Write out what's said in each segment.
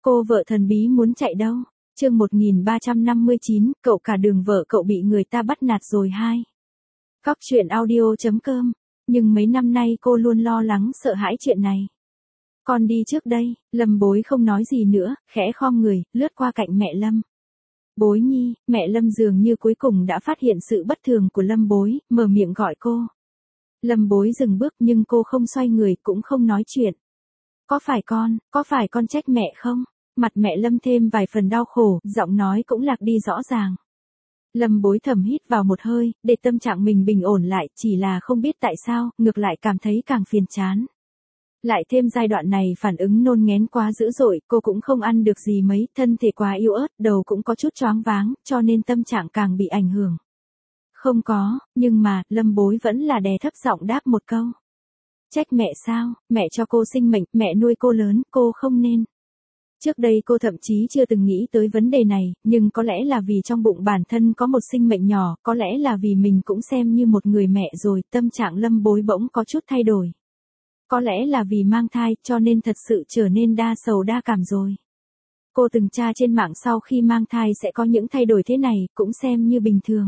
Cô vợ thần bí muốn chạy đâu? Chương 1359, cậu cả đường vợ cậu bị người ta bắt nạt rồi hai. Cóc truyện audio.com. Nhưng mấy năm nay cô luôn lo lắng sợ hãi chuyện này. Con đi trước đây, Lâm Bối không nói gì nữa, khẽ khom người, lướt qua cạnh mẹ Lâm. Bối nhi, mẹ Lâm dường như cuối cùng đã phát hiện sự bất thường của Lâm Bối, mở miệng gọi cô. Lâm Bối dừng bước nhưng cô không xoay người cũng không nói chuyện. Có phải con trách mẹ không? Mặt mẹ Lâm thêm vài phần đau khổ, giọng nói cũng lạc đi rõ ràng. Lâm Bối thầm hít vào một hơi, để tâm trạng mình bình ổn lại, chỉ là không biết tại sao, ngược lại cảm thấy càng phiền chán. Lại thêm giai đoạn này phản ứng nôn nghén quá dữ dội, cô cũng không ăn được gì mấy, thân thể quá yếu ớt, đầu cũng có chút choáng váng, cho nên tâm trạng càng bị ảnh hưởng. Không có, nhưng mà, Lâm Bối vẫn là đè thấp giọng đáp một câu. Trách mẹ sao, mẹ cho cô sinh mệnh, mẹ nuôi cô lớn, cô không nên. Trước đây cô thậm chí chưa từng nghĩ tới vấn đề này, nhưng có lẽ là vì trong bụng bản thân có một sinh mệnh nhỏ, có lẽ là vì mình cũng xem như một người mẹ rồi, tâm trạng Lâm Bối bỗng có chút thay đổi. Có lẽ là vì mang thai, cho nên thật sự trở nên đa sầu đa cảm rồi. Cô từng tra trên mạng sau khi mang thai sẽ có những thay đổi thế này, cũng xem như bình thường.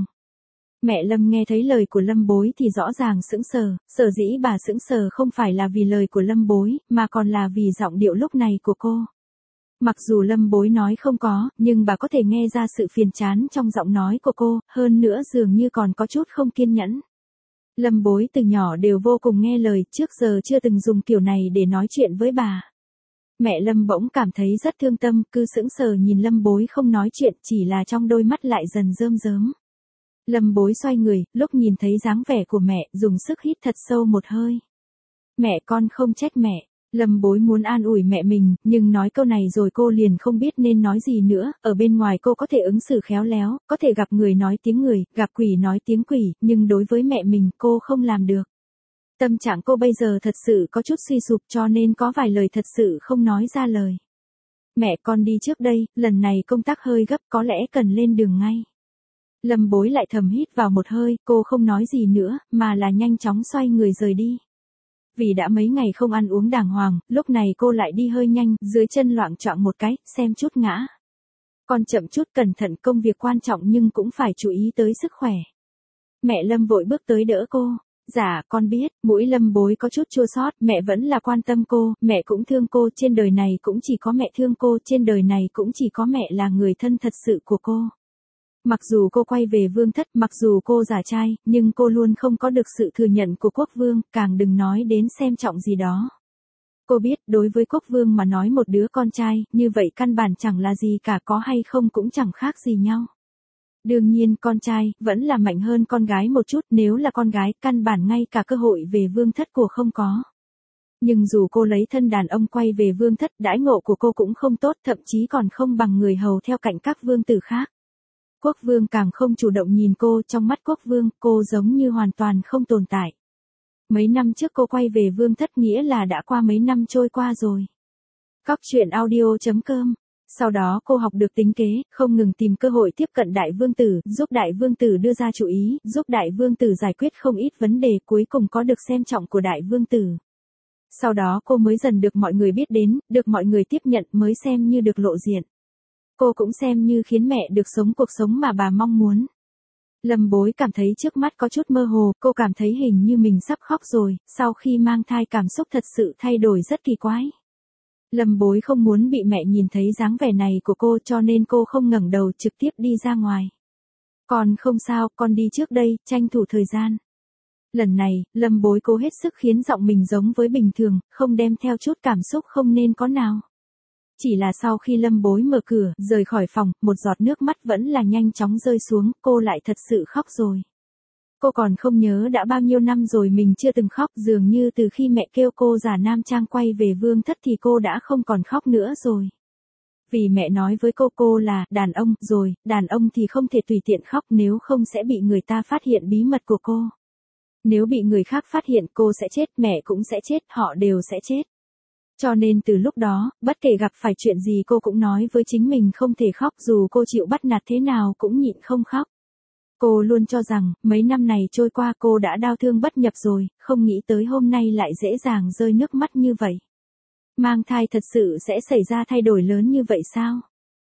Mẹ Lâm nghe thấy lời của Lâm Bối thì rõ ràng sững sờ, sở dĩ bà sững sờ không phải là vì lời của Lâm Bối, mà còn là vì giọng điệu lúc này của cô. Mặc dù Lâm Bối nói không có, nhưng bà có thể nghe ra sự phiền chán trong giọng nói của cô, hơn nữa dường như còn có chút không kiên nhẫn. Lâm Bối từ nhỏ đều vô cùng nghe lời, trước giờ chưa từng dùng kiểu này để nói chuyện với bà. Mẹ Lâm bỗng cảm thấy rất thương tâm, cứ sững sờ nhìn Lâm Bối không nói chuyện, chỉ là trong đôi mắt lại dần rơm rớm. Lâm Bối xoay người, lúc nhìn thấy dáng vẻ của mẹ, dùng sức hít thật sâu một hơi. Mẹ con không trách mẹ. Lâm Bối muốn an ủi mẹ mình, nhưng nói câu này rồi cô liền không biết nên nói gì nữa, ở bên ngoài cô có thể ứng xử khéo léo, có thể gặp người nói tiếng người, gặp quỷ nói tiếng quỷ, nhưng đối với mẹ mình cô không làm được. Tâm trạng cô bây giờ thật sự có chút suy sụp cho nên có vài lời thật sự không nói ra lời. Mẹ con đi trước đây, lần này công tác hơi gấp có lẽ cần lên đường ngay. Lâm Bối lại thầm hít vào một hơi, cô không nói gì nữa, mà là nhanh chóng xoay người rời đi. Vì đã mấy ngày không ăn uống đàng hoàng, lúc này cô lại đi hơi nhanh, dưới chân loạng choạng một cái, xem chút ngã. Con chậm chút cẩn thận, công việc quan trọng nhưng cũng phải chú ý tới sức khỏe. Mẹ Lâm vội bước tới đỡ cô. Dạ, con biết, mũi Lâm Bối có chút chua xót, mẹ vẫn là quan tâm cô, mẹ cũng thương cô, trên đời này cũng chỉ có mẹ thương cô, trên đời này cũng chỉ có mẹ là người thân thật sự của cô. Mặc dù cô quay về vương thất, mặc dù cô giả trai, nhưng cô luôn không có được sự thừa nhận của quốc vương, càng đừng nói đến xem trọng gì đó. Cô biết, đối với quốc vương mà nói một đứa con trai, như vậy căn bản chẳng là gì cả, có hay không cũng chẳng khác gì nhau. Đương nhiên, con trai, vẫn là mạnh hơn con gái một chút, nếu là con gái, căn bản ngay cả cơ hội về vương thất của không có. Nhưng dù cô lấy thân đàn ông quay về vương thất, đãi ngộ của cô cũng không tốt, thậm chí còn không bằng người hầu theo cạnh các vương tử khác. Quốc vương càng không chủ động nhìn cô, trong mắt quốc vương, cô giống như hoàn toàn không tồn tại. Mấy năm trước cô quay về vương thất nghĩa là đã qua mấy năm trôi qua rồi. Cóc truyện audio.com. Sau đó cô học được tính kế, không ngừng tìm cơ hội tiếp cận đại vương tử, giúp đại vương tử đưa ra chủ ý, giúp đại vương tử giải quyết không ít vấn đề, cuối cùng có được xem trọng của đại vương tử. Sau đó cô mới dần được mọi người biết đến, được mọi người tiếp nhận, mới xem như được lộ diện. Cô cũng xem như khiến mẹ được sống cuộc sống mà bà mong muốn. Lâm Bối cảm thấy trước mắt có chút mơ hồ, cô cảm thấy hình như mình sắp khóc rồi, sau khi mang thai cảm xúc thật sự thay đổi rất kỳ quái. Lâm Bối không muốn bị mẹ nhìn thấy dáng vẻ này của cô cho nên cô không ngẩng đầu trực tiếp đi ra ngoài. Con không sao, con đi trước đây, tranh thủ thời gian. Lần này, Lâm Bối cố hết sức khiến giọng mình giống với bình thường, không đem theo chút cảm xúc không nên có nào. Chỉ là sau khi Lâm Bối mở cửa, rời khỏi phòng, một giọt nước mắt vẫn là nhanh chóng rơi xuống, cô lại thật sự khóc rồi. Cô còn không nhớ đã bao nhiêu năm rồi mình chưa từng khóc, dường như từ khi mẹ kêu cô giả nam trang quay về vương thất thì cô đã không còn khóc nữa rồi. Vì mẹ nói với cô là, đàn ông, rồi, đàn ông thì không thể tùy tiện khóc nếu không sẽ bị người ta phát hiện bí mật của cô. Nếu bị người khác phát hiện cô sẽ chết, mẹ cũng sẽ chết, họ đều sẽ chết. Cho nên từ lúc đó, bất kể gặp phải chuyện gì cô cũng nói với chính mình không thể khóc, dù cô chịu bắt nạt thế nào cũng nhịn không khóc. Cô luôn cho rằng, mấy năm này trôi qua cô đã đau thương bất nhập rồi, không nghĩ tới hôm nay lại dễ dàng rơi nước mắt như vậy. Mang thai thật sự sẽ xảy ra thay đổi lớn như vậy sao?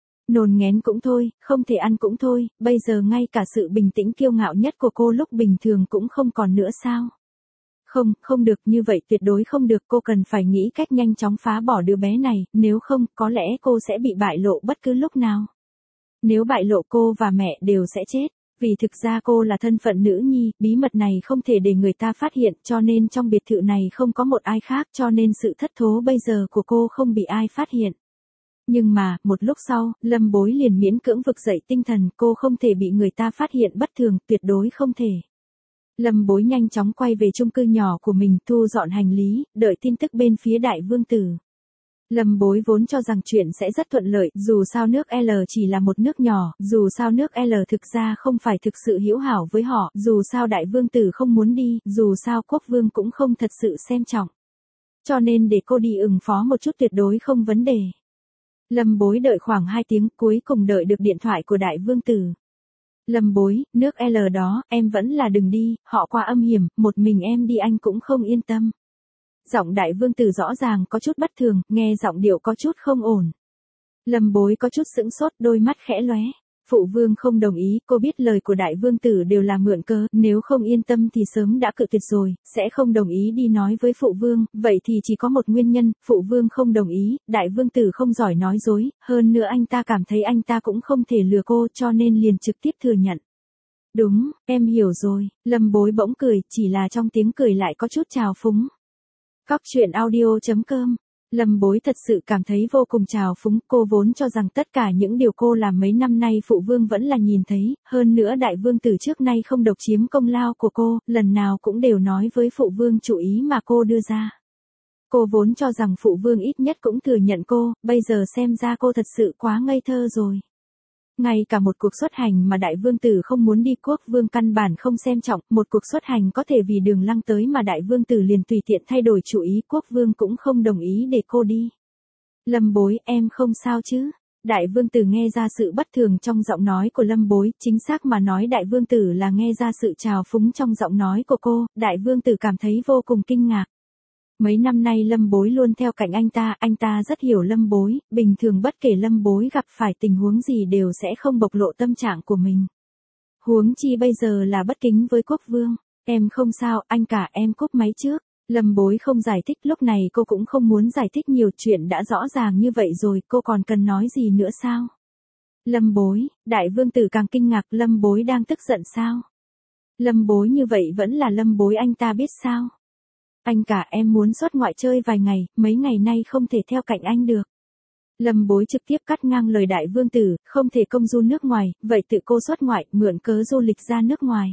Nôn nghén cũng thôi, không thể ăn cũng thôi, bây giờ ngay cả sự bình tĩnh kiêu ngạo nhất của cô lúc bình thường cũng không còn nữa sao? Không, không được, như vậy tuyệt đối không được, cô cần phải nghĩ cách nhanh chóng phá bỏ đứa bé này, nếu không, có lẽ cô sẽ bị bại lộ bất cứ lúc nào. Nếu bại lộ cô và mẹ đều sẽ chết, vì thực ra cô là thân phận nữ nhi, bí mật này không thể để người ta phát hiện, cho nên trong biệt thự này không có một ai khác, cho nên sự thất thố bây giờ của cô không bị ai phát hiện. Nhưng mà, một lúc sau, Lâm Bối liền miễn cưỡng vực dậy tinh thần, cô không thể bị người ta phát hiện bất thường, tuyệt đối không thể. Lâm Bối nhanh chóng quay về chung cư nhỏ của mình, thu dọn hành lý, đợi tin tức bên phía đại vương tử. Lâm Bối vốn cho rằng chuyện sẽ rất thuận lợi, dù sao nước L chỉ là một nước nhỏ, dù sao nước L thực ra không phải thực sự hữu hảo với họ, dù sao đại vương tử không muốn đi, dù sao quốc vương cũng không thật sự xem trọng. Cho nên để cô đi ứng phó một chút tuyệt đối không vấn đề. Lâm Bối đợi khoảng 2 tiếng, cuối cùng đợi được điện thoại của đại vương tử. Lâm Bối, nước L đó, em vẫn là đừng đi, họ quá âm hiểm, một mình em đi anh cũng không yên tâm. Giọng đại vương tử rõ ràng có chút bất thường, nghe giọng điệu có chút không ổn. Lâm Bối có chút sững sốt, đôi mắt khẽ lóe. Phụ vương không đồng ý, cô biết lời của đại vương tử đều là mượn cớ, nếu không yên tâm thì sớm đã cự tuyệt rồi, sẽ không đồng ý đi nói với phụ vương, vậy thì chỉ có một nguyên nhân, phụ vương không đồng ý, đại vương tử không giỏi nói dối, hơn nữa anh ta cảm thấy anh ta cũng không thể lừa cô cho nên liền trực tiếp thừa nhận. Đúng, em hiểu rồi, Lâm Bối bỗng cười, chỉ là trong tiếng cười lại có chút trào phúng. Cóc truyện audio.com. Lâm Bối thật sự cảm thấy vô cùng trào phúng, cô vốn cho rằng tất cả những điều cô làm mấy năm nay phụ vương vẫn là nhìn thấy, hơn nữa đại vương tử trước nay không độc chiếm công lao của cô, lần nào cũng đều nói với phụ vương chủ ý mà cô đưa ra. Cô vốn cho rằng phụ vương ít nhất cũng thừa nhận cô, bây giờ xem ra cô thật sự quá ngây thơ rồi. Ngay cả một cuộc xuất hành mà đại vương tử không muốn đi quốc vương căn bản không xem trọng, một cuộc xuất hành có thể vì đường lăng tới mà đại vương tử liền tùy tiện thay đổi chủ ý, quốc vương cũng không đồng ý để cô đi. Lâm Bối, em không sao chứ? Đại vương tử nghe ra sự bất thường trong giọng nói của Lâm Bối, chính xác mà nói đại vương tử là nghe ra sự trào phúng trong giọng nói của cô, đại vương tử cảm thấy vô cùng kinh ngạc. Mấy năm nay Lâm Bối luôn theo cạnh anh ta rất hiểu Lâm Bối, bình thường bất kể Lâm Bối gặp phải tình huống gì đều sẽ không bộc lộ tâm trạng của mình. Huống chi bây giờ là bất kính với quốc vương, em không sao, anh cả em cúp máy trước. Lâm Bối không giải thích, lúc này cô cũng không muốn giải thích nhiều, chuyện đã rõ ràng như vậy rồi, cô còn cần nói gì nữa sao? Lâm Bối, đại vương tử càng kinh ngạc, Lâm Bối đang tức giận sao? Lâm Bối như vậy vẫn là Lâm Bối anh ta biết sao? Anh cả em muốn xuất ngoại chơi vài ngày, mấy ngày nay không thể theo cạnh anh được. Lâm Bối trực tiếp cắt ngang lời đại vương tử, không thể công du nước ngoài, vậy tự cô xuất ngoại, mượn cớ du lịch ra nước ngoài.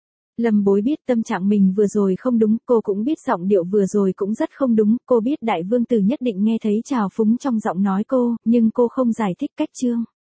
Lâm Bối biết tâm trạng mình vừa rồi không đúng, cô cũng biết giọng điệu vừa rồi cũng rất không đúng, cô biết đại vương tử nhất định nghe thấy trào phúng trong giọng nói cô, nhưng cô không giải thích cách chương.